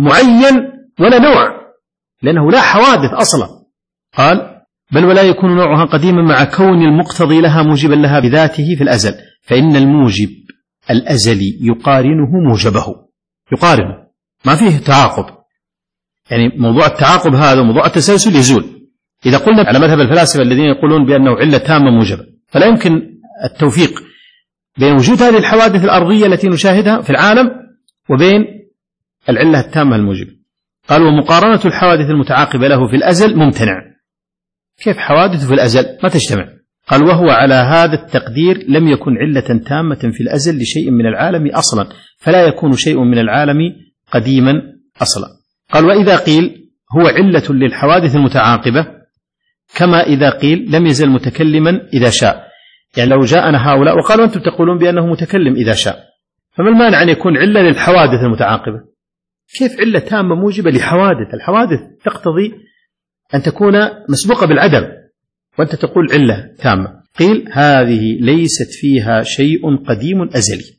معين ولا نوع، لأنه لا حوادث أصلا. قال بل ولا يكون نوعها قديما مع كون المقتضي لها موجبا لها بذاته في الأزل، فإن الموجب الأزلي يقارنه موجبه، يقارنه، ما فيه تعاقب. يعني موضوع التعاقب هذا وموضوع التسلسل يزول إذا قلنا على مذهب الفلاسفة الذين يقولون بأنه علة تامة موجبة، فلا يمكن التوفيق بين وجود هذه الحوادث الأرضية التي نشاهدها في العالم وبين العلة التامة الموجبة. قال ومقارنة الحوادث المتعاقبة له في الأزل ممتنع. كيف حوادث في الأزل ما تجتمع؟ قال وهو على هذا التقدير لم يكن علة تامة في الأزل لشيء من العالم أصلا، فلا يكون شيء من العالم قديما أصلا. قال وإذا قيل هو علة للحوادث المتعاقبة كما إذا قيل لم يزل متكلما إذا شاء، يعني لو جاءنا هؤلاء وقالوا أنتم تقولون بأنه متكلم إذا شاء، فما المانع أن يكون علة للحوادث المتعاقبة؟ كيف علة تامة موجبة لحوادث؟ الحوادث تقتضي أن تكون مسبوقة بالعدم، وأنت تقول علة تامة. قيل هذه ليست فيها شيء قديم أزلي،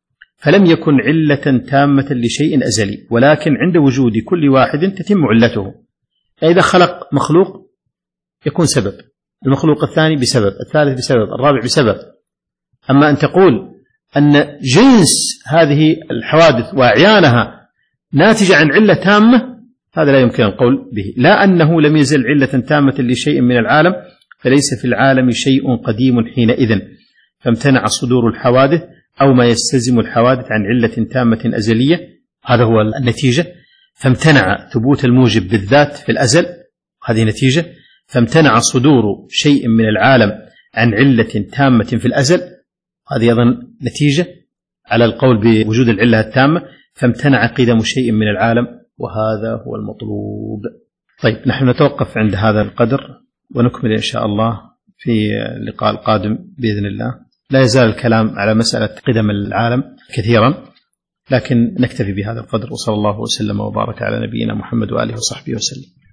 فلم يكن علة تامة لشيء أزلي، ولكن عند وجود كل واحد تتم علته. إذا خلق مخلوق يكون سبب، المخلوق الثاني بسبب، الثالث بسبب، الرابع بسبب. أما أن تقول أن جنس هذه الحوادث وأعيانها ناتجة عن علة تامة، هذا لا يمكن القول به. لا أنه لم يزل علة تامة لشيء من العالم، فليس في العالم شيء قديم حينئذ فامتنع صدور الحوادث أو ما يستلزم الحوادث عن علة تامة أزلية، هذا هو النتيجة. فامتنع ثبوت الموجب بالذات في الأزل، هذه نتيجة. فامتنع صدور شيء من العالم عن علة تامة في الأزل، هذه أيضا نتيجة على القول بوجود العلة التامة. فامتنع قدم شيء من العالم، وهذا هو المطلوب. طيب، نحن نتوقف عند هذا القدر ونكمل إن شاء الله في اللقاء القادم بإذن الله. لا يزال الكلام على مسألة قدم العالم كثيرا، لكن نكتفي بهذا القدر، وصلى الله وسلم وبارك على نبينا محمد وآله وصحبه وسلم.